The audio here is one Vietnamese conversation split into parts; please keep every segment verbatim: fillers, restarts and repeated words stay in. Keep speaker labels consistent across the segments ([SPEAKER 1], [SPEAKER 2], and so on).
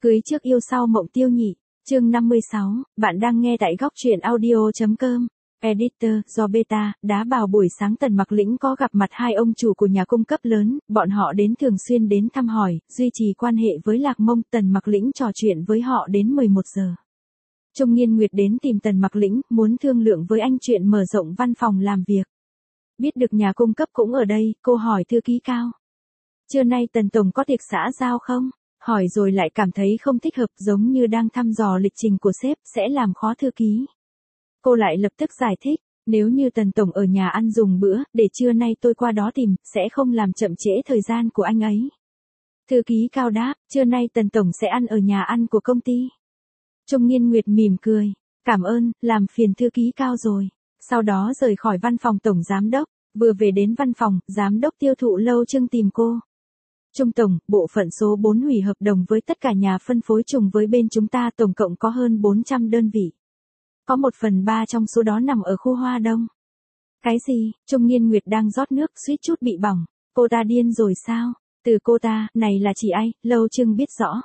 [SPEAKER 1] Cưới trước yêu sau mộng tiêu nhị, chương năm mươi sáu, bạn đang nghe tại góc truyện audio.com. Editor, do beta, đá bào buổi sáng Tần Mặc Lĩnh có gặp mặt hai ông chủ của nhà cung cấp lớn, bọn họ đến thường xuyên đến thăm hỏi, duy trì quan hệ với Lạc Mông. Tần Mặc Lĩnh trò chuyện với họ đến mười một giờ. Trung Nghiên Nguyệt đến tìm Tần Mặc Lĩnh, muốn thương lượng với anh chuyện mở rộng văn phòng làm việc. Biết được nhà cung cấp cũng ở đây, cô hỏi thư ký Cao. Trưa nay Tần Tổng có tiệc xã giao không? Hỏi rồi lại cảm thấy không thích hợp, giống như đang thăm dò lịch trình của sếp, sẽ làm khó thư ký. Cô lại lập tức giải thích, nếu như Tần Tổng ở nhà ăn dùng bữa, để trưa nay tôi qua đó tìm, sẽ không làm chậm trễ thời gian của anh ấy. Thư ký Cao đáp, trưa nay Tần Tổng sẽ ăn ở nhà ăn của công ty. Trung Nghiên Nguyệt mỉm cười, cảm ơn, làm phiền thư ký Cao rồi. Sau đó rời khỏi văn phòng Tổng Giám Đốc, vừa về đến văn phòng, Giám Đốc tiêu thụ Lâu Trưng tìm cô. Trung Tổng, bộ phận số bốn hủy hợp đồng với tất cả nhà phân phối trùng với bên chúng ta, tổng cộng có hơn bốn trăm đơn vị. Có một phần ba trong số đó nằm ở khu Hoa Đông. Cái gì? Trung Nghiên Nguyệt đang rót nước, suýt chút bị bỏng. Cô ta điên rồi sao? Từ cô ta, này là chị ai? Lâu Trưng biết rõ.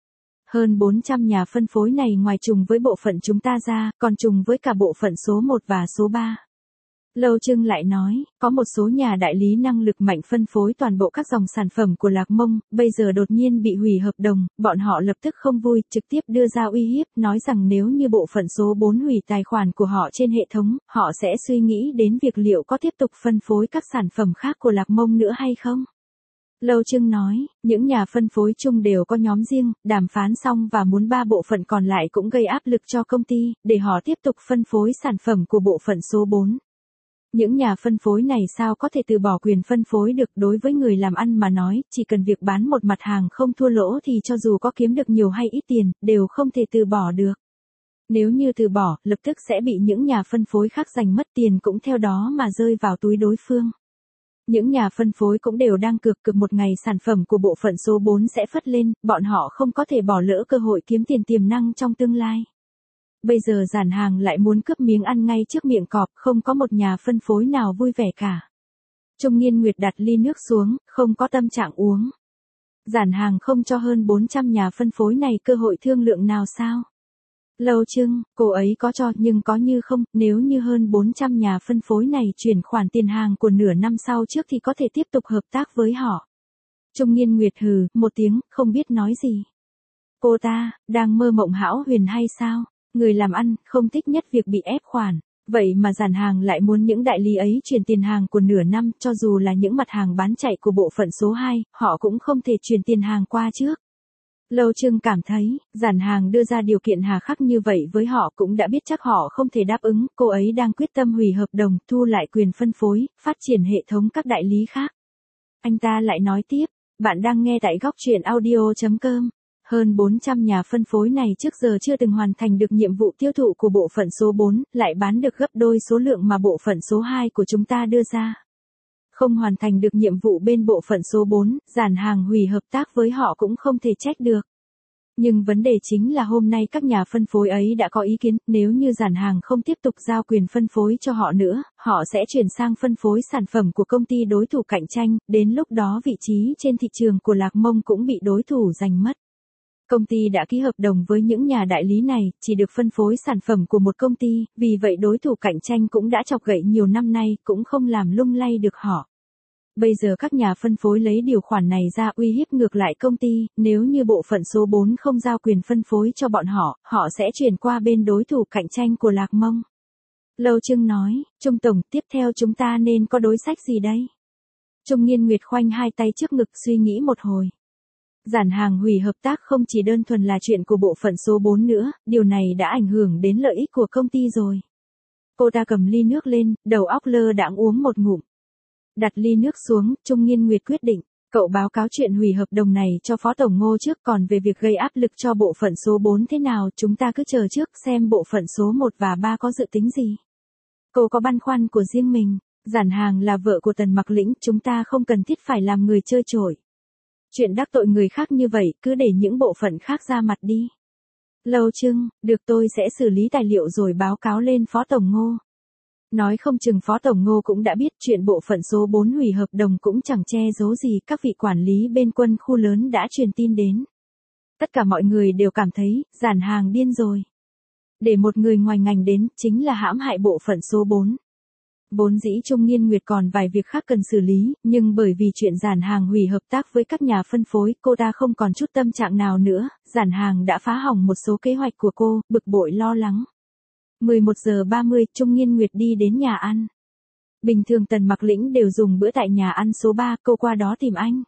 [SPEAKER 1] Hơn bốn trăm nhà phân phối này ngoài trùng với bộ phận chúng ta ra, còn trùng với cả bộ phận số một và số ba. Lâu Trưng lại nói, có một số nhà đại lý năng lực mạnh phân phối toàn bộ các dòng sản phẩm của Lạc Mông, bây giờ đột nhiên bị hủy hợp đồng, bọn họ lập tức không vui, trực tiếp đưa ra uy hiếp, nói rằng nếu như bộ phận số bốn hủy tài khoản của họ trên hệ thống, họ sẽ suy nghĩ đến việc liệu có tiếp tục phân phối các sản phẩm khác của Lạc Mông nữa hay không. Lâu Trưng nói, những nhà phân phối chung đều có nhóm riêng, đàm phán xong và muốn ba bộ phận còn lại cũng gây áp lực cho công ty, để họ tiếp tục phân phối sản phẩm của bộ phận số bốn. Những nhà phân phối này sao có thể từ bỏ quyền phân phối được, đối với người làm ăn mà nói, chỉ cần việc bán một mặt hàng không thua lỗ thì cho dù có kiếm được nhiều hay ít tiền, đều không thể từ bỏ được. Nếu như từ bỏ, lập tức sẽ bị những nhà phân phối khác giành mất tiền cũng theo đó mà rơi vào túi đối phương. Những nhà phân phối cũng đều đang cược cược một ngày sản phẩm của bộ phận số bốn sẽ phất lên, bọn họ không có thể bỏ lỡ cơ hội kiếm tiền tiềm năng trong tương lai. Bây giờ Giản Hàng lại muốn cướp miếng ăn ngay trước miệng cọp, không có một nhà phân phối nào vui vẻ cả. Trung Nghiên Nguyệt đặt ly nước xuống, không có tâm trạng uống. Giản Hàng không cho hơn bốn trăm nhà phân phối này cơ hội thương lượng nào sao? Lâu Trưng, cô ấy có cho nhưng có như không, nếu như hơn bốn trăm nhà phân phối này chuyển khoản tiền hàng của nửa năm sau trước thì có thể tiếp tục hợp tác với họ. Trung Nghiên Nguyệt hừ, một tiếng, không biết nói gì. Cô ta, đang mơ mộng hão huyền hay sao? Người làm ăn, không thích nhất việc bị ép khoản. Vậy mà Giản Hàng lại muốn những đại lý ấy chuyển tiền hàng của nửa năm, cho dù là những mặt hàng bán chạy của bộ phận số hai, họ cũng không thể chuyển tiền hàng qua trước. Lâu Trưng cảm thấy, Giản Hàng đưa ra điều kiện hà khắc như vậy với họ cũng đã biết chắc họ không thể đáp ứng, cô ấy đang quyết tâm hủy hợp đồng, thu lại quyền phân phối, phát triển hệ thống các đại lý khác. Anh ta lại nói tiếp, bạn đang nghe tại góc truyện audio.com. Hơn bốn trăm nhà phân phối này trước giờ chưa từng hoàn thành được nhiệm vụ tiêu thụ của bộ phận số bốn, lại bán được gấp đôi số lượng mà bộ phận số hai của chúng ta đưa ra. Không hoàn thành được nhiệm vụ bên bộ phận số bốn, Giản Hàng hủy hợp tác với họ cũng không thể trách được. Nhưng vấn đề chính là hôm nay các nhà phân phối ấy đã có ý kiến, nếu như Giản Hàng không tiếp tục giao quyền phân phối cho họ nữa, họ sẽ chuyển sang phân phối sản phẩm của công ty đối thủ cạnh tranh, đến lúc đó vị trí trên thị trường của Lạc Mông cũng bị đối thủ giành mất. Công ty đã ký hợp đồng với những nhà đại lý này, chỉ được phân phối sản phẩm của một công ty, vì vậy đối thủ cạnh tranh cũng đã chọc gậy nhiều năm nay, cũng không làm lung lay được họ. Bây giờ các nhà phân phối lấy điều khoản này ra uy hiếp ngược lại công ty, nếu như bộ phận số bốn không giao quyền phân phối cho bọn họ, họ sẽ chuyển qua bên đối thủ cạnh tranh của Lạc Mông. Lâu Trưng nói, Trung Tổng, tiếp theo chúng ta nên có đối sách gì đây? Trung Nghiên Nguyệt khoanh hai tay trước ngực suy nghĩ một hồi. Giản Hàng hủy hợp tác không chỉ đơn thuần là chuyện của bộ phận số bốn nữa, điều này đã ảnh hưởng đến lợi ích của công ty rồi. Cô ta cầm ly nước lên, đầu óc lơ đãng uống một ngụm. Đặt ly nước xuống, Trung Nghiên Nguyệt quyết định, cậu báo cáo chuyện hủy hợp đồng này cho Phó Tổng Ngô trước, còn về việc gây áp lực cho bộ phận số bốn thế nào chúng ta cứ chờ trước xem bộ phận số một và ba có dự tính gì. Cô có băn khoăn của riêng mình, Giản Hàng là vợ của Tần Mặc Lĩnh, chúng ta không cần thiết phải làm người chơi chổi. Chuyện đắc tội người khác như vậy, cứ để những bộ phận khác ra mặt đi. Lâu Trưng, được, tôi sẽ xử lý tài liệu rồi báo cáo lên Phó Tổng Ngô. Nói không chừng Phó Tổng Ngô cũng đã biết chuyện bộ phận số bốn hủy hợp đồng cũng chẳng che giấu gì, các vị quản lý bên quân khu lớn đã truyền tin đến. Tất cả mọi người đều cảm thấy, Giản Hàng điên rồi. Để một người ngoài ngành đến, chính là hãm hại bộ phận số bốn. Vốn dĩ Trung Nghiên Nguyệt còn vài việc khác cần xử lý, nhưng bởi vì chuyện Giản Hàng hủy hợp tác với các nhà phân phối, cô ta không còn chút tâm trạng nào nữa, Giản Hàng đã phá hỏng một số kế hoạch của cô, bực bội lo lắng. mười một giờ ba mươi, Trung Nghiên Nguyệt đi đến nhà ăn. Bình thường Tần Mặc Lĩnh đều dùng bữa tại nhà ăn số ba, cô qua đó tìm anh.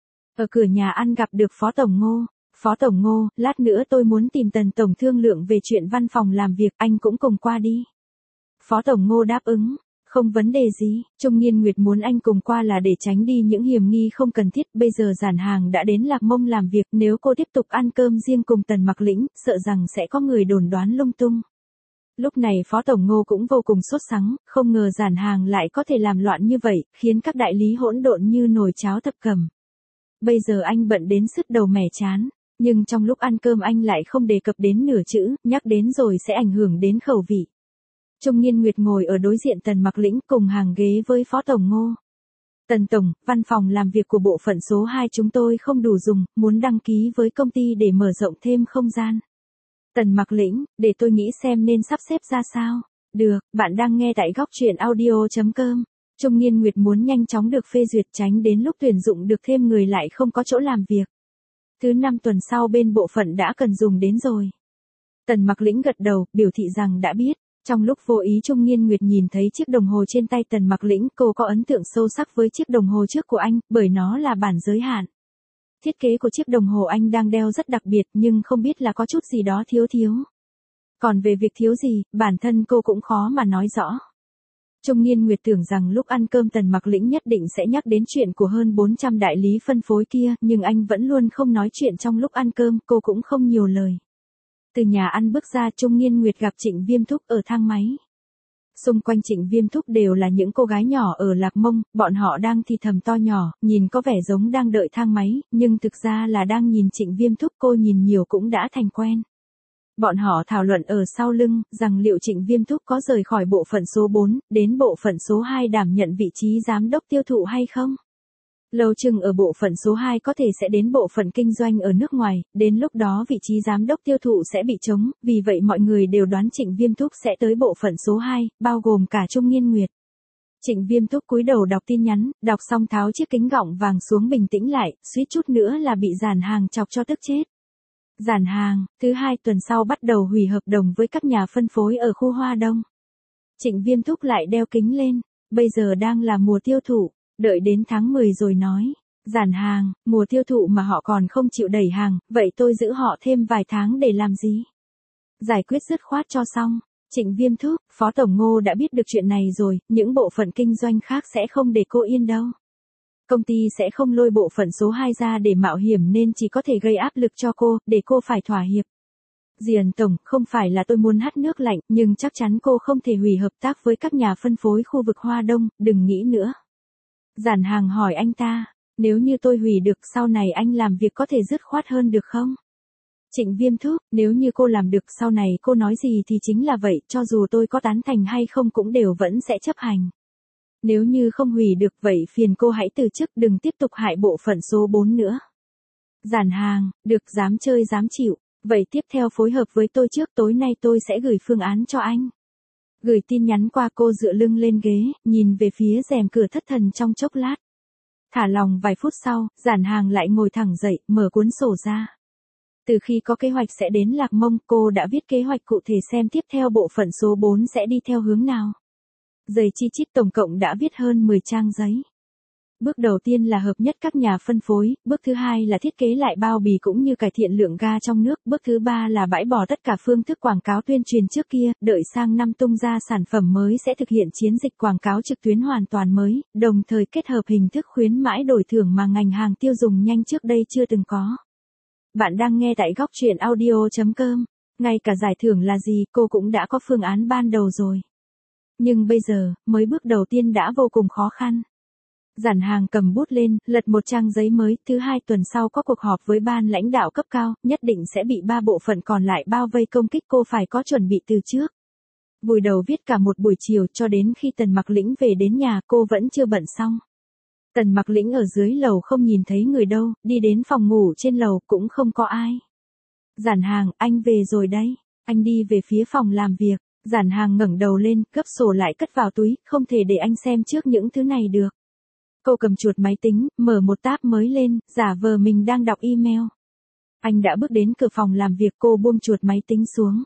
[SPEAKER 1] Ở cửa nhà ăn gặp được Phó Tổng Ngô. Phó Tổng Ngô, lát nữa tôi muốn tìm Tần Tổng thương lượng về chuyện văn phòng làm việc, anh cũng cùng qua đi. Phó Tổng Ngô đáp ứng, không vấn đề gì, Trung Nghiên Nguyệt muốn anh cùng qua là để tránh đi những hiểm nghi không cần thiết, bây giờ Giản Hàng đã đến Lạc Mông làm việc, nếu cô tiếp tục ăn cơm riêng cùng Tần Mặc Lĩnh, sợ rằng sẽ có người đồn đoán lung tung. Lúc này Phó Tổng Ngô cũng vô cùng sốt sắng, không ngờ Giản Hàng lại có thể làm loạn như vậy, khiến các đại lý hỗn độn như nồi cháo thập cẩm. Bây giờ anh bận đến sứt đầu mẻ chán, nhưng trong lúc ăn cơm anh lại không đề cập đến nửa chữ, nhắc đến rồi sẽ ảnh hưởng đến khẩu vị. Trung Nghiên Nguyệt ngồi ở đối diện Tần Mặc Lĩnh cùng hàng ghế với Phó Tổng Ngô. Tần Tổng, văn phòng làm việc của bộ phận số hai chúng tôi không đủ dùng, muốn đăng ký với công ty để mở rộng thêm không gian. Tần Mặc Lĩnh, để tôi nghĩ xem nên sắp xếp ra sao. Được, bạn đang nghe tại góc truyện audio chấm com. Trung Nghiên Nguyệt muốn nhanh chóng được phê duyệt tránh đến lúc tuyển dụng được thêm người lại không có chỗ làm việc. Thứ năm tuần sau bên bộ phận đã cần dùng đến rồi. Tần Mặc Lĩnh gật đầu, biểu thị rằng đã biết. Trong lúc vô ý Trung Nghiên Nguyệt nhìn thấy chiếc đồng hồ trên tay Tần Mặc Lĩnh, cô có ấn tượng sâu sắc với chiếc đồng hồ trước của anh, bởi nó là bản giới hạn. Thiết kế của chiếc đồng hồ anh đang đeo rất đặc biệt nhưng không biết là có chút gì đó thiếu thiếu. Còn về việc thiếu gì, bản thân cô cũng khó mà nói rõ. Trung Nghiên Nguyệt tưởng rằng lúc ăn cơm Tần Mặc Lĩnh nhất định sẽ nhắc đến chuyện của hơn bốn trăm đại lý phân phối kia, nhưng anh vẫn luôn không nói chuyện trong lúc ăn cơm, cô cũng không nhiều lời. Từ nhà ăn bước ra Trung Nghiên Nguyệt gặp Trịnh Viêm Thúc ở thang máy. Xung quanh Trịnh Viêm Thúc đều là những cô gái nhỏ ở Lạc Mông, bọn họ đang thì thầm to nhỏ, nhìn có vẻ giống đang đợi thang máy, nhưng thực ra là đang nhìn Trịnh Viêm Thúc, cô nhìn nhiều cũng đã thành quen. Bọn họ thảo luận ở sau lưng, rằng liệu Trịnh Viêm Thúc có rời khỏi bộ phận số bốn, đến bộ phận số hai đảm nhận vị trí giám đốc tiêu thụ hay không? Lâu chừng ở bộ phận số hai có thể sẽ đến bộ phận kinh doanh ở nước ngoài, đến lúc đó vị trí giám đốc tiêu thụ sẽ bị trống, vì vậy mọi người đều đoán Trịnh Viêm Thúc sẽ tới bộ phận số hai, bao gồm cả Trung Nghiên Nguyệt. Trịnh Viêm Thúc cúi đầu đọc tin nhắn, đọc xong tháo chiếc kính gọng vàng xuống bình tĩnh lại, suýt chút nữa là bị Giản Hàng chọc cho tức chết. Giản Hàng, thứ hai tuần sau bắt đầu hủy hợp đồng với các nhà phân phối ở khu Hoa Đông. Trịnh Viêm Thúc lại đeo kính lên, bây giờ đang là mùa tiêu thụ. Đợi đến tháng mười rồi nói, Giản Hàng, mùa tiêu thụ mà họ còn không chịu đẩy hàng, vậy tôi giữ họ thêm vài tháng để làm gì? Giải quyết dứt khoát cho xong. Trịnh Viêm Thúc, Phó Tổng Ngô đã biết được chuyện này rồi, những bộ phận kinh doanh khác sẽ không để cô yên đâu. Công ty sẽ không lôi bộ phận số hai ra để mạo hiểm nên chỉ có thể gây áp lực cho cô, để cô phải thỏa hiệp. Diền Tổng, không phải là tôi muốn hắt nước lạnh, nhưng chắc chắn cô không thể hủy hợp tác với các nhà phân phối khu vực Hoa Đông, đừng nghĩ nữa. Giản Hàng hỏi anh ta, nếu như tôi hủy được sau này anh làm việc có thể dứt khoát hơn được không? Trịnh Viêm Thúc, nếu như cô làm được sau này cô nói gì thì chính là vậy, cho dù tôi có tán thành hay không cũng đều vẫn sẽ chấp hành. Nếu như không hủy được vậy phiền cô hãy từ chức, đừng tiếp tục hại bộ phận số bốn nữa. Giản Hàng, được, dám chơi dám chịu, vậy tiếp theo phối hợp với tôi trước, tối nay tôi sẽ gửi phương án cho anh. Gửi tin nhắn qua cô dựa lưng lên ghế, nhìn về phía rèm cửa thất thần trong chốc lát. Thả lòng vài phút sau, Giản Hàng lại ngồi thẳng dậy, mở cuốn sổ ra. Từ khi có kế hoạch sẽ đến Lạc Mông, cô đã viết kế hoạch cụ thể xem tiếp theo bộ phận số bốn sẽ đi theo hướng nào. Giấy chi chít tổng cộng đã viết hơn mười trang giấy. Bước đầu tiên là hợp nhất các nhà phân phối, bước thứ hai là thiết kế lại bao bì cũng như cải thiện lượng ga trong nước, bước thứ ba là bãi bỏ tất cả phương thức quảng cáo tuyên truyền trước kia, đợi sang năm tung ra sản phẩm mới sẽ thực hiện chiến dịch quảng cáo trực tuyến hoàn toàn mới, đồng thời kết hợp hình thức khuyến mãi đổi thưởng mà ngành hàng tiêu dùng nhanh trước đây chưa từng có. Bạn đang nghe tại góc truyện audio chấm com, ngay cả giải thưởng là gì cô cũng đã có phương án ban đầu rồi. Nhưng bây giờ, mới bước đầu tiên đã vô cùng khó khăn. Giản Hàng cầm bút lên, lật một trang giấy mới, thứ hai tuần sau có cuộc họp với ban lãnh đạo cấp cao, nhất định sẽ bị ba bộ phận còn lại bao vây công kích, cô phải có chuẩn bị từ trước. Vùi đầu viết cả một buổi chiều cho đến khi Tần Mặc Lĩnh về đến nhà cô vẫn chưa bận xong. Tần Mặc Lĩnh ở dưới lầu không nhìn thấy người đâu, đi đến phòng ngủ trên lầu cũng không có ai. Giản Hàng, anh về rồi đấy. Anh đi về phía phòng làm việc. Giản Hàng ngẩng đầu lên, gấp sổ lại cất vào túi, không thể để anh xem trước những thứ này được. Cô cầm chuột máy tính, mở một tab mới lên, giả vờ mình đang đọc email. Anh đã bước đến cửa phòng làm việc, cô buông chuột máy tính xuống.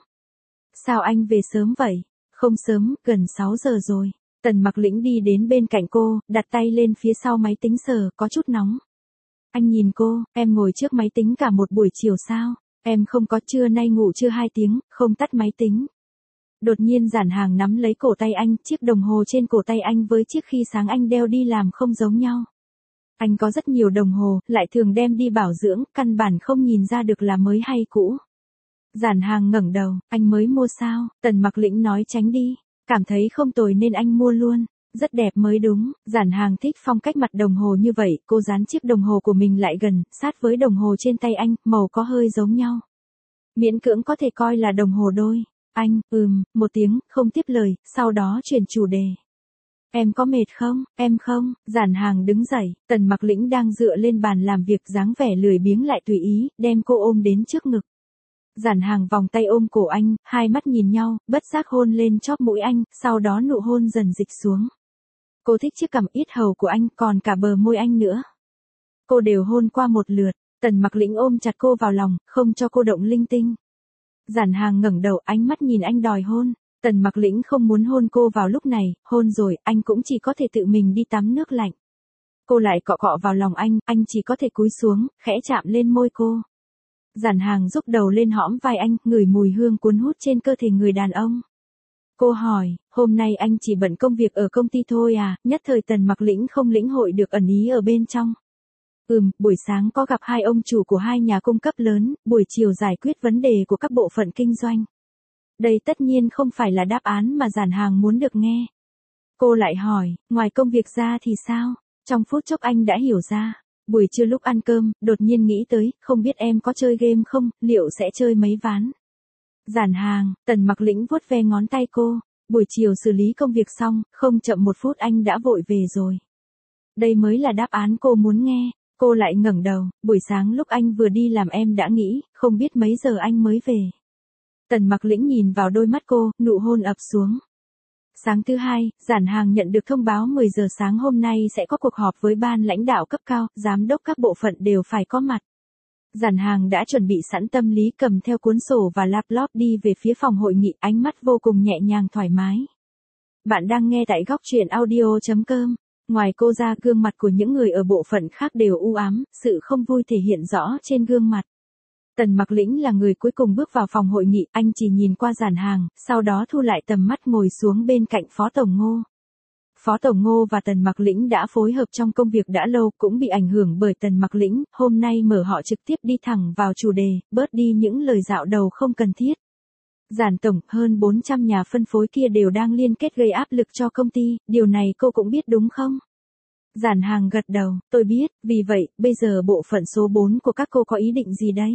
[SPEAKER 1] Sao anh về sớm vậy? Không sớm, gần sáu giờ rồi. Tần Mặc Lĩnh đi đến bên cạnh cô, đặt tay lên phía sau máy tính sờ, có chút nóng. Anh nhìn cô, em ngồi trước máy tính cả một buổi chiều sao? Em không có, trưa nay ngủ chưa hai tiếng, không tắt máy tính. Đột nhiên Giản Hàng nắm lấy cổ tay anh, chiếc đồng hồ trên cổ tay anh với chiếc khi sáng anh đeo đi làm không giống nhau. Anh có rất nhiều đồng hồ, lại thường đem đi bảo dưỡng, căn bản không nhìn ra được là mới hay cũ. Giản Hàng ngẩng đầu, anh mới mua sao? Tần Mặc Lĩnh nói tránh đi, cảm thấy không tồi nên anh mua luôn. Rất đẹp mới đúng. Giản Hàng thích phong cách mặt đồng hồ như vậy, cô dán chiếc đồng hồ của mình lại gần, sát với đồng hồ trên tay anh, màu có hơi giống nhau. Miễn cưỡng có thể coi là đồng hồ đôi. Anh, ừm, một tiếng, không tiếp lời, sau đó chuyển chủ đề. Em có mệt không? Em không. Giản Hàng đứng dậy, Tần Mặc Lĩnh đang dựa lên bàn làm việc dáng vẻ lười biếng lại tùy ý, đem cô ôm đến trước ngực. Giản Hàng vòng tay ôm cổ anh, hai mắt nhìn nhau, bất giác hôn lên chóp mũi anh, sau đó nụ hôn dần dịch xuống. Cô thích chiếc cằm yết hầu của anh, còn cả bờ môi anh nữa. Cô đều hôn qua một lượt, Tần Mặc Lĩnh ôm chặt cô vào lòng, không cho cô động linh tinh. Giản Hàng ngẩng đầu, ánh mắt nhìn anh đòi hôn. Tần Mặc Lĩnh không muốn hôn cô vào lúc này, hôn rồi, anh cũng chỉ có thể tự mình đi tắm nước lạnh. Cô lại cọ cọ vào lòng anh, anh chỉ có thể cúi xuống, khẽ chạm lên môi cô. Giản Hàng giúp đầu lên hõm vai anh, ngửi mùi hương cuốn hút trên cơ thể người đàn ông. Cô hỏi, hôm nay anh chỉ bận công việc ở công ty thôi à? Nhất thời Tần Mặc Lĩnh không lĩnh hội được ẩn ý ở bên trong. Ừm, buổi sáng có gặp hai ông chủ của hai nhà cung cấp lớn, buổi chiều giải quyết vấn đề của các bộ phận kinh doanh. Đây tất nhiên không phải là đáp án mà Giản Hàng muốn được nghe. Cô lại hỏi, ngoài công việc ra thì sao? Trong phút chốc anh đã hiểu ra. Buổi trưa lúc ăn cơm, đột nhiên nghĩ tới, không biết em có chơi game không, liệu sẽ chơi mấy ván? Giản Hàng, Tần Mặc Lĩnh vuốt ve ngón tay cô. Buổi chiều xử lý công việc xong, không chậm một phút anh đã vội về rồi. Đây mới là đáp án cô muốn nghe. Cô lại ngẩng đầu, buổi sáng lúc anh vừa đi làm em đã nghĩ, không biết mấy giờ anh mới về. Tần Mặc Lĩnh nhìn vào đôi mắt cô, nụ hôn ập xuống. Sáng thứ hai, Giản Hàng nhận được thông báo mười giờ sáng hôm nay sẽ có cuộc họp với ban lãnh đạo cấp cao, giám đốc các bộ phận đều phải có mặt. Giản Hàng đã chuẩn bị sẵn tâm lý, cầm theo cuốn sổ và laptop đi về phía phòng hội nghị, ánh mắt vô cùng nhẹ nhàng thoải mái. Bạn đang nghe tại góc truyện audio chấm com. Ngoài cô ra, gương mặt của những người ở bộ phận khác đều u ám, sự không vui thể hiện rõ trên gương mặt. Tần Mặc Lĩnh là người cuối cùng bước vào phòng hội nghị, anh chỉ nhìn qua Giản Hàng, sau đó thu lại tầm mắt ngồi xuống bên cạnh Phó Tổng Ngô. Phó Tổng Ngô và Tần Mặc Lĩnh đã phối hợp trong công việc đã lâu, cũng bị ảnh hưởng bởi Tần Mặc Lĩnh, hôm nay mở họ trực tiếp đi thẳng vào chủ đề, bớt đi những lời dạo đầu không cần thiết. Giản Tổng, hơn bốn trăm nhà phân phối kia đều đang liên kết gây áp lực cho công ty, điều này cô cũng biết đúng không? Giản Hàng gật đầu, tôi biết, vì vậy, bây giờ bộ phận số bốn của các cô có ý định gì đây?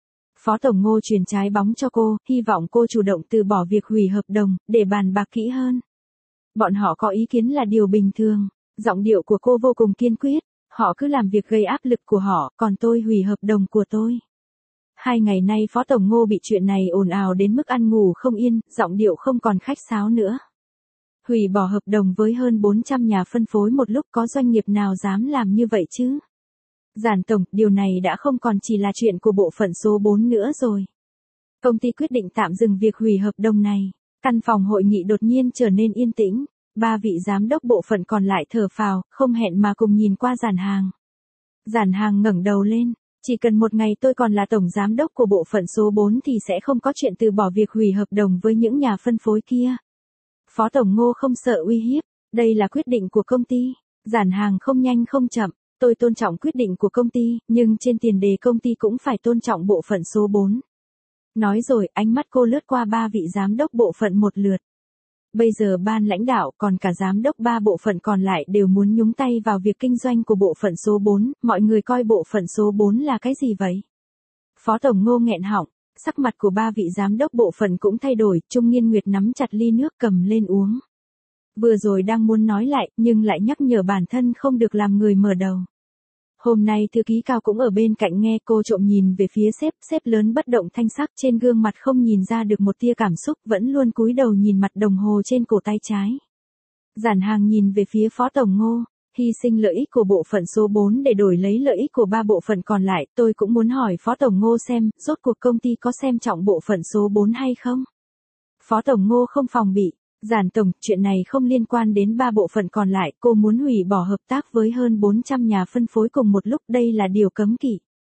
[SPEAKER 1] Phó Tổng Ngô truyền trái bóng cho cô, hy vọng cô chủ động từ bỏ việc hủy hợp đồng, để bàn bạc kỹ hơn. Bọn họ có ý kiến là điều bình thường. Giọng điệu của cô vô cùng kiên quyết. Họ cứ làm việc gây áp lực của họ, còn tôi hủy hợp đồng của tôi. Hai ngày nay Phó Tổng Ngô bị chuyện này ồn ào đến mức ăn ngủ không yên, giọng điệu không còn khách sáo nữa. Hủy bỏ hợp đồng với hơn bốn trăm nhà phân phối một lúc, có doanh nghiệp nào dám làm như vậy chứ? Giản Tổng, điều này đã không còn chỉ là chuyện của bộ phận số bốn nữa rồi. Công ty quyết định tạm dừng việc hủy hợp đồng này. Căn phòng hội nghị đột nhiên trở nên yên tĩnh. Ba vị giám đốc bộ phận còn lại thở phào, không hẹn mà cùng nhìn qua Giản Hàng. Giản Hàng ngẩng đầu lên. Chỉ cần một ngày tôi còn là tổng giám đốc của bộ phận số bốn thì sẽ không có chuyện từ bỏ việc hủy hợp đồng với những nhà phân phối kia. Phó Tổng Ngô không sợ uy hiếp. Đây là quyết định của công ty. Giản Hàng không nhanh không chậm. Tôi tôn trọng quyết định của công ty, nhưng trên tiền đề công ty cũng phải tôn trọng bộ phận số bốn. Nói rồi, ánh mắt cô lướt qua ba vị giám đốc bộ phận một lượt. Bây giờ ban lãnh đạo còn cả giám đốc ba bộ phận còn lại đều muốn nhúng tay vào việc kinh doanh của bộ phận số bốn, mọi người coi bộ phận số bốn là cái gì vậy? Phó Tổng Ngô nghẹn họng, sắc mặt của ba vị giám đốc bộ phận cũng thay đổi, Trung Nghiên Nguyệt nắm chặt ly nước cầm lên uống. Vừa rồi đang muốn nói lại, nhưng lại nhắc nhở bản thân không được làm người mở đầu. Hôm nay thư ký Cao cũng ở bên cạnh nghe, cô trộm nhìn về phía sếp, sếp lớn bất động thanh sắc, trên gương mặt không nhìn ra được một tia cảm xúc, vẫn luôn cúi đầu nhìn mặt đồng hồ trên cổ tay trái. Giản Hàng nhìn về phía Phó Tổng Ngô, hy sinh lợi ích của bộ phận số bốn để đổi lấy lợi ích của ba bộ phận còn lại, tôi cũng muốn hỏi Phó Tổng Ngô xem, rốt cuộc công ty có xem trọng bộ phận số bốn hay không? Phó Tổng Ngô không phòng bị, Giản Tổng, chuyện này không liên quan đến ba bộ phận còn lại, cô muốn hủy bỏ hợp tác với hơn bốn trăm nhà phân phối cùng một lúc, đây là điều cấm kỵ.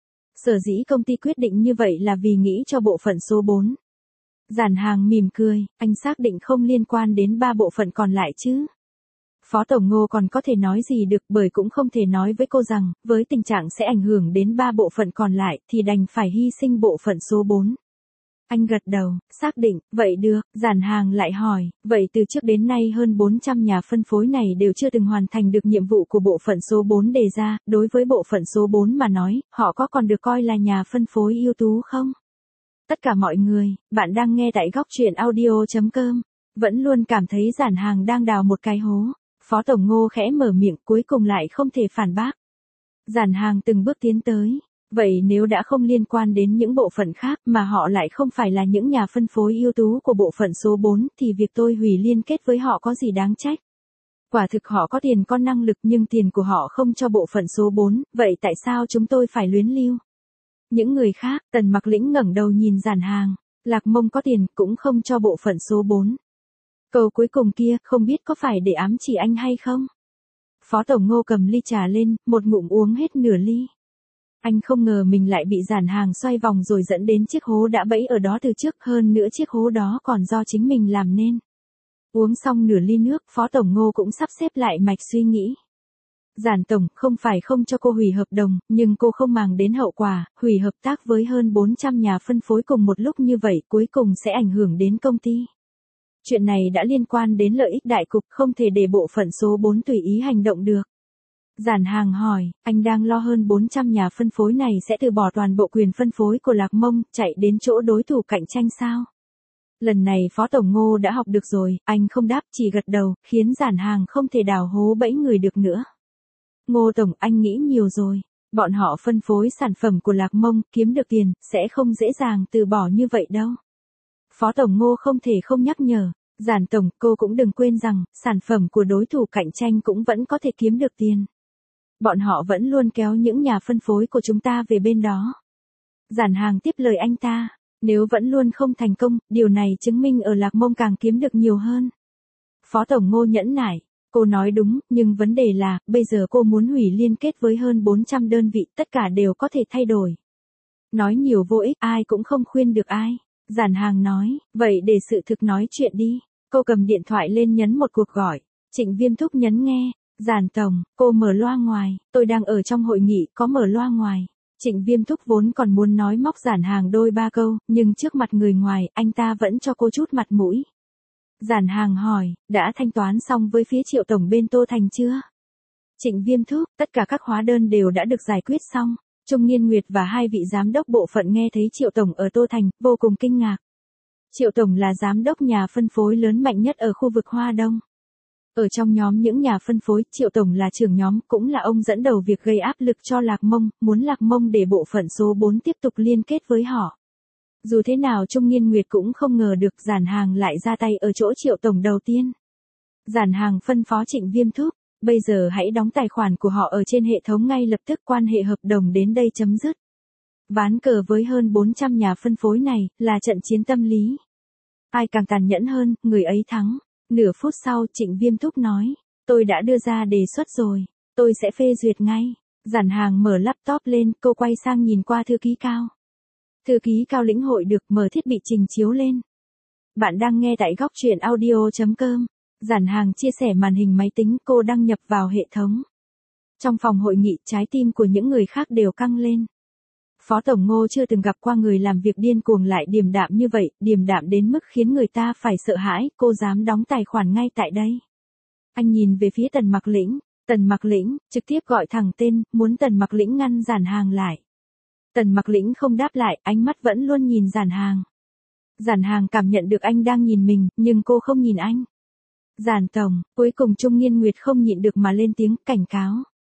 [SPEAKER 1] Sở dĩ công ty quyết định như vậy là vì nghĩ cho bộ phận số bốn. Giản Hàng mỉm cười, anh xác định không liên quan đến ba bộ phận còn lại chứ? Phó Tổng Ngô còn có thể nói gì được, bởi cũng không thể nói với cô rằng, với tình trạng sẽ ảnh hưởng đến ba bộ phận còn lại, thì đành phải hy sinh bộ phận số bốn. Anh gật đầu, xác định, vậy được. Giản Hàng lại hỏi, vậy từ trước đến nay hơn bốn trăm nhà phân phối này đều chưa từng hoàn thành được nhiệm vụ của bộ phận số bốn đề ra, đối với bộ phận số bốn mà nói, họ có còn được coi là nhà phân phối ưu tú không? Tất cả mọi người, bạn đang nghe tại góc truyện audio chấm com, vẫn luôn cảm thấy Giản Hàng đang đào một cái hố. Phó Tổng Ngô khẽ mở miệng, cuối cùng lại không thể phản bác. Giản Hàng từng bước tiến tới. Vậy nếu đã không liên quan đến những bộ phận khác mà họ lại không phải là những nhà phân phối ưu tú của bộ phận số bốn thì việc tôi hủy liên kết với họ có gì đáng trách? Quả thực họ có tiền có năng lực nhưng tiền của họ không cho bộ phận số bốn, vậy tại sao chúng tôi phải luyến lưu? Những người khác, Tần Mặc Lĩnh ngẩng đầu nhìn Giản Hàng, Lạc Mông có tiền cũng không cho bộ phận số bốn. Câu cuối cùng kia, không biết có phải để ám chỉ anh hay không? Phó Tổng Ngô cầm ly trà lên, một ngụm uống hết nửa ly. Anh không ngờ mình lại bị Giản Hàng xoay vòng rồi dẫn đến chiếc hố đã bẫy ở đó từ trước, hơn nữa chiếc hố đó còn do chính mình làm nên. Uống xong nửa ly nước, Phó Tổng Ngô cũng sắp xếp lại mạch suy nghĩ. Giản Tổng, không phải không cho cô hủy hợp đồng, nhưng cô không màng đến hậu quả, hủy hợp tác với hơn bốn trăm nhà phân phối cùng một lúc như vậy cuối cùng sẽ ảnh hưởng đến công ty. Chuyện này đã liên quan đến lợi ích đại cục, không thể để bộ phận số bốn tùy ý hành động được. Giản Hàng hỏi, anh đang lo hơn bốn trăm nhà phân phối này sẽ từ bỏ toàn bộ quyền phân phối của Lạc Mông, chạy đến chỗ đối thủ cạnh tranh sao? Lần này Phó Tổng Ngô đã học được rồi, anh không đáp, chỉ gật đầu, khiến Giản Hàng không thể đào hố bẫy người được nữa. Ngô Tổng, anh nghĩ nhiều rồi. Bọn họ phân phối sản phẩm của Lạc Mông, kiếm được tiền, sẽ không dễ dàng từ bỏ như vậy đâu. Phó Tổng Ngô không thể không nhắc nhở. Giản Tổng, cô cũng đừng quên rằng, sản phẩm của đối thủ cạnh tranh cũng vẫn có thể kiếm được tiền. Bọn họ vẫn luôn kéo những nhà phân phối của chúng ta về bên đó. Giản Hàng tiếp lời anh ta, nếu vẫn luôn không thành công, điều này chứng minh ở Lạc Mông càng kiếm được nhiều hơn. Phó Tổng Ngô nhẫn nại, cô nói đúng, nhưng vấn đề là, bây giờ cô muốn hủy liên kết với hơn bốn trăm đơn vị, tất cả đều có thể thay đổi. Nói nhiều vô ích, ai cũng không khuyên được ai. Giản Hàng nói, vậy để sự thực nói chuyện đi. Cô cầm điện thoại lên nhấn một cuộc gọi. Trịnh Viêm Thúc nhấn nghe. Giản Tổng, cô mở loa ngoài, tôi đang ở trong hội nghị, có mở loa ngoài. Trịnh Viêm Thúc vốn còn muốn nói móc Giản Hàng đôi ba câu, nhưng trước mặt người ngoài, anh ta vẫn cho cô chút mặt mũi. Giản Hàng hỏi, đã thanh toán xong với phía Triệu Tổng bên Tô Thành chưa? Trịnh Viêm Thúc, tất cả các hóa đơn đều đã được giải quyết xong. Trung Nghiên Nguyệt và hai vị giám đốc bộ phận nghe thấy Triệu Tổng ở Tô Thành, vô cùng kinh ngạc. Triệu Tổng là giám đốc nhà phân phối lớn mạnh nhất ở khu vực Hoa Đông. Ở trong nhóm những nhà phân phối, Triệu Tổng là trưởng nhóm, cũng là ông dẫn đầu việc gây áp lực cho Lạc Mông, muốn Lạc Mông để bộ phận số bốn tiếp tục liên kết với họ. Dù thế nào Trung Nghiên Nguyệt cũng không ngờ được Giản Hàng lại ra tay ở chỗ Triệu Tổng đầu tiên. Giản Hàng phân phó Trịnh Viêm Thúc, bây giờ hãy đóng tài khoản của họ ở trên hệ thống ngay lập tức, quan hệ hợp đồng đến đây chấm dứt. Ván cờ với hơn bốn trăm nhà phân phối này, là trận chiến tâm lý. Ai càng tàn nhẫn hơn, người ấy thắng. Nửa phút sau, Trịnh Viêm Thúc nói, tôi đã đưa ra đề xuất rồi, tôi sẽ phê duyệt ngay. Giản Hàng mở laptop lên, cô quay sang nhìn qua thư ký Cao. Thư ký Cao lĩnh hội được, mở thiết bị trình chiếu lên. Bạn đang nghe tại góc truyện audio chấm com. Giản Hàng chia sẻ màn hình máy tính, cô đăng nhập vào hệ thống. Trong phòng hội nghị, trái tim của những người khác đều căng lên. Phó Tổng Ngô chưa từng gặp qua người làm việc điên cuồng lại điềm đạm như vậy, điềm đạm đến mức khiến người ta phải sợ hãi, cô dám đóng tài khoản ngay tại đây. Anh nhìn về phía Tần Mặc Lĩnh, Tần Mặc Lĩnh, trực tiếp gọi thẳng tên, muốn Tần Mặc Lĩnh ngăn Giản Hàng lại. Tần Mặc Lĩnh không đáp lại, ánh mắt vẫn luôn nhìn Giản Hàng. Giản Hàng cảm nhận được anh đang nhìn mình, nhưng cô không nhìn anh. Giản Tổng, cuối cùng Trung Nghiên Nguyệt không nhịn được mà lên tiếng, cảnh cáo.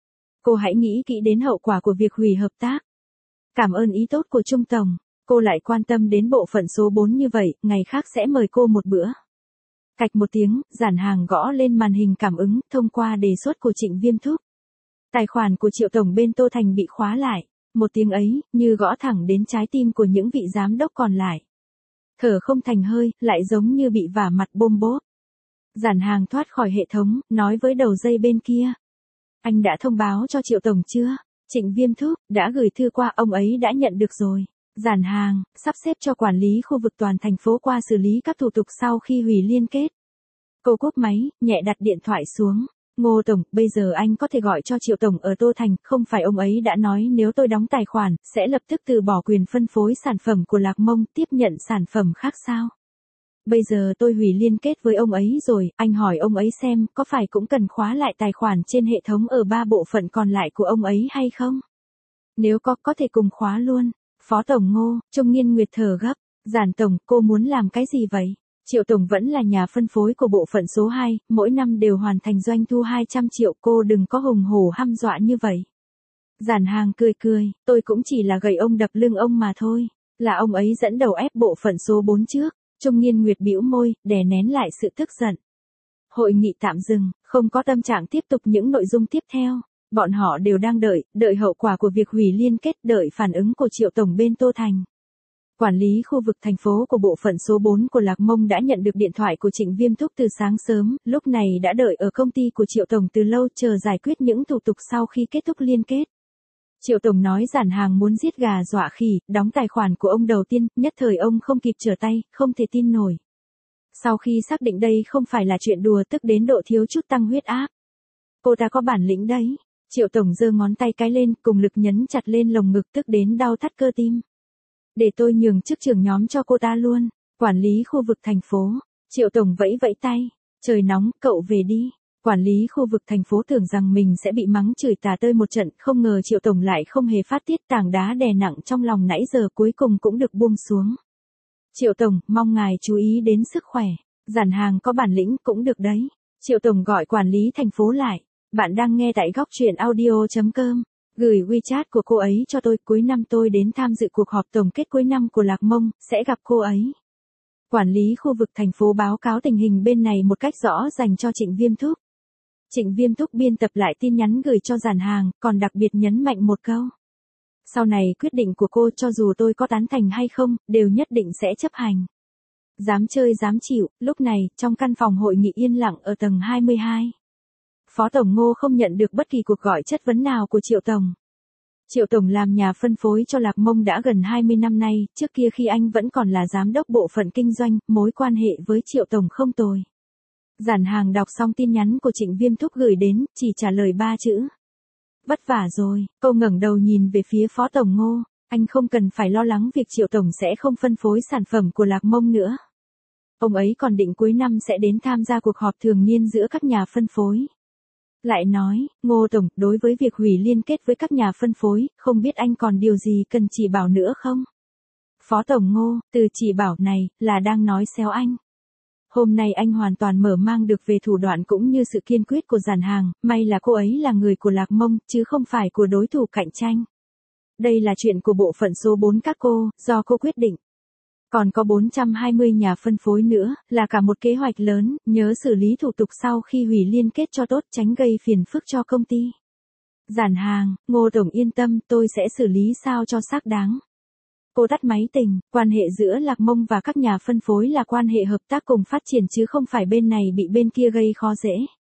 [SPEAKER 1] Cô hãy nghĩ kỹ đến hậu quả của việc hủy hợp tác. Cảm ơn ý tốt của Trung Tổng, cô lại quan tâm đến bộ phận số bốn như vậy, ngày khác sẽ mời cô một bữa. Cạch một tiếng, Giản Hàng gõ lên màn hình cảm ứng, thông qua đề xuất của Trịnh Viêm Thúc. Tài khoản của Triệu Tổng bên Tô Thành bị khóa lại, một tiếng ấy, như gõ thẳng đến trái tim của những vị giám đốc còn lại. Thở không thành hơi, lại giống như bị vả mặt bôm bốp. Giản Hàng thoát khỏi hệ thống, nói với đầu dây bên kia. Anh đã thông báo cho Triệu Tổng chưa? Trịnh Viêm Thúc, đã gửi thư qua, ông ấy đã nhận được rồi. Giản Hàng, sắp xếp cho quản lý khu vực toàn thành phố qua xử lý các thủ tục sau khi hủy liên kết. Cô cúp máy, nhẹ đặt điện thoại xuống. Ngô Tổng, bây giờ anh có thể gọi cho Triệu Tổng ở Tô Thành, không phải ông ấy đã nói nếu tôi đóng tài khoản, sẽ lập tức từ bỏ quyền phân phối sản phẩm của Lạc Mông, tiếp nhận sản phẩm khác sao? Bây giờ tôi hủy liên kết với ông ấy rồi, anh hỏi ông ấy xem có phải cũng cần khóa lại tài khoản trên hệ thống ở ba bộ phận còn lại của ông ấy hay không? Nếu có, có thể cùng khóa luôn. Phó Tổng Ngô, Trung Nghiên Nguyệt thở gấp. Giản Tổng, cô muốn làm cái gì vậy? Triệu Tổng vẫn là nhà phân phối của bộ phận số hai, mỗi năm đều hoàn thành doanh thu hai trăm triệu, cô đừng có hùng hổ hăm dọa như vậy. Giản Hàng cười cười, tôi cũng chỉ là gậy ông đập lưng ông mà thôi, là ông ấy dẫn đầu ép bộ phận số bốn trước. Trung Nghiên Nguyệt bĩu môi, đè nén lại sự tức giận. Hội nghị tạm dừng, không có tâm trạng tiếp tục những nội dung tiếp theo. Bọn họ đều đang đợi, đợi hậu quả của việc hủy liên kết, đợi phản ứng của Triệu Tổng bên Tô Thành. Quản lý khu vực thành phố của bộ phận số bốn của Lạc Mông đã nhận được điện thoại của Trịnh Viêm Thúc từ sáng sớm, lúc này đã đợi ở công ty của Triệu Tổng từ lâu, chờ giải quyết những thủ tục sau khi kết thúc liên kết. Triệu Tổng nói Giản Hàng muốn giết gà dọa khỉ, đóng tài khoản của ông đầu tiên, nhất thời ông không kịp trở tay, không thể tin nổi. Sau khi xác định đây không phải là chuyện đùa, tức đến độ thiếu chút tăng huyết áp. Cô ta có bản lĩnh đấy. Triệu Tổng giơ ngón tay cái lên, cùng lực nhấn chặt lên lồng ngực, tức đến đau thắt cơ tim. Để tôi nhường chức trưởng nhóm cho cô ta luôn. Quản lý khu vực thành phố. Triệu Tổng vẫy vẫy tay. Trời nóng, cậu về đi. Quản lý khu vực thành phố tưởng rằng mình sẽ bị mắng chửi tả tơi một trận, không ngờ Triệu Tổng lại không hề phát tiết, tảng đá đè nặng trong lòng nãy giờ cuối cùng cũng được buông xuống. Triệu Tổng, mong ngài chú ý đến sức khỏe. Giản Hàng có bản lĩnh cũng được đấy. Triệu Tổng gọi quản lý thành phố lại. Bạn đang nghe tại góc truyện audio chấm com. Gửi WeChat của cô ấy cho tôi, cuối năm tôi đến tham dự cuộc họp tổng kết cuối năm của Lạc Mông, sẽ gặp cô ấy. Quản lý khu vực thành phố báo cáo tình hình bên này một cách rõ dành cho Trịnh Viêm Thúc. Trịnh Viêm Thúc biên tập lại tin nhắn gửi cho Giản Hàng, còn đặc biệt nhấn mạnh một câu. Sau này quyết định của cô, cho dù tôi có tán thành hay không, đều nhất định sẽ chấp hành. Dám chơi dám chịu. Lúc này, trong căn phòng hội nghị yên lặng ở tầng hai mươi hai. Phó Tổng Ngô không nhận được bất kỳ cuộc gọi chất vấn nào của Triệu Tổng. Triệu Tổng làm nhà phân phối cho Lạc Mông đã gần hai mươi năm nay, trước kia khi anh vẫn còn là giám đốc bộ phận kinh doanh, mối quan hệ với Triệu Tổng không tồi. Giản Hàng đọc xong tin nhắn của Trịnh Viêm Thúc gửi đến, chỉ trả lời ba chữ. Vất vả rồi. Cô ngẩng đầu nhìn về phía Phó Tổng Ngô, anh không cần phải lo lắng việc Triệu Tổng sẽ không phân phối sản phẩm của Lạc Mông nữa. Ông ấy còn định cuối năm sẽ đến tham gia cuộc họp thường niên giữa các nhà phân phối. Lại nói, Ngô Tổng, đối với việc hủy liên kết với các nhà phân phối, không biết anh còn điều gì cần chỉ bảo nữa không? Phó Tổng Ngô, từ chỉ bảo này, là đang nói xéo anh. Hôm nay anh hoàn toàn mở mang được về thủ đoạn cũng như sự kiên quyết của Giản Hàng, may là cô ấy là người của Lạc Mông, chứ không phải của đối thủ cạnh tranh. Đây là chuyện của bộ phận số bốn các cô, do cô quyết định. Còn có bốn trăm hai mươi nhà phân phối nữa, là cả một kế hoạch lớn, nhớ xử lý thủ tục sau khi hủy liên kết cho tốt, tránh gây phiền phức cho công ty. Giản Hàng, Ngô Tổng yên tâm, tôi sẽ xử lý sao cho xác đáng. Cô tắt máy tình, quan hệ giữa Lạc Mông và các nhà phân phối là quan hệ hợp tác cùng phát triển chứ không phải bên này bị bên kia gây khó dễ.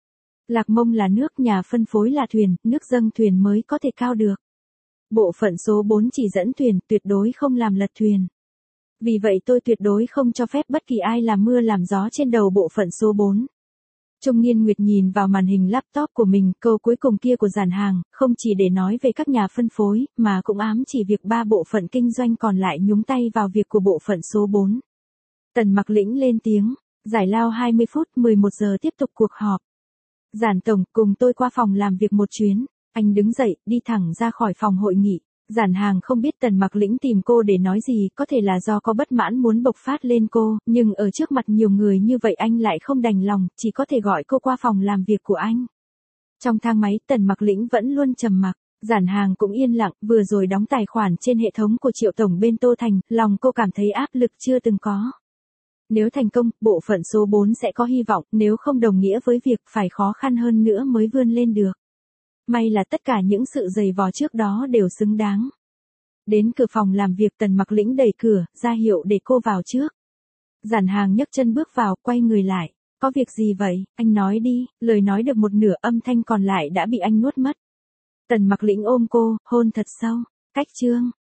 [SPEAKER 1] Lạc Mông là nước, nhà phân phối là thuyền, nước dâng thuyền mới có thể cao được. Bộ phận số bốn chỉ dẫn thuyền, tuyệt đối không làm lật thuyền. Vì vậy tôi tuyệt đối không cho phép bất kỳ ai làm mưa làm gió trên đầu bộ phận số bốn. Trung Nghiên Nguyệt nhìn vào màn hình laptop của mình, câu cuối cùng kia của Giản Hàng, không chỉ để nói về các nhà phân phối, mà cũng ám chỉ việc ba bộ phận kinh doanh còn lại nhúng tay vào việc của bộ phận số bốn. Tần Mặc Lĩnh lên tiếng, giải lao hai mươi phút, mười một giờ tiếp tục cuộc họp. Giản Tổng, cùng tôi qua phòng làm việc một chuyến. Anh đứng dậy, đi thẳng ra khỏi phòng hội nghị. Giản Hàng không biết Tần Mặc Lĩnh tìm cô để nói gì, có thể là do có bất mãn muốn bộc phát lên cô, nhưng ở trước mặt nhiều người như vậy anh lại không đành lòng, chỉ có thể gọi cô qua phòng làm việc của anh. Trong thang máy, Tần Mặc Lĩnh vẫn luôn trầm mặc. Giản Hàng cũng yên lặng, vừa rồi đóng tài khoản trên hệ thống của Triệu Tổng bên Tô Thành, lòng cô cảm thấy áp lực chưa từng có. Nếu thành công, bộ phận số bốn sẽ có hy vọng, nếu không đồng nghĩa với việc phải khó khăn hơn nữa mới vươn lên được. May là tất cả những sự dày vò trước đó đều xứng đáng. Đến cửa phòng làm việc, Tần Mặc Lĩnh đẩy cửa, ra hiệu để cô vào trước. Giản Hàng nhấc chân bước vào, quay người lại. Có việc gì vậy, anh nói đi, lời nói được một nửa, âm thanh còn lại đã bị anh nuốt mất. Tần Mặc Lĩnh ôm cô, hôn thật sâu. Cách chương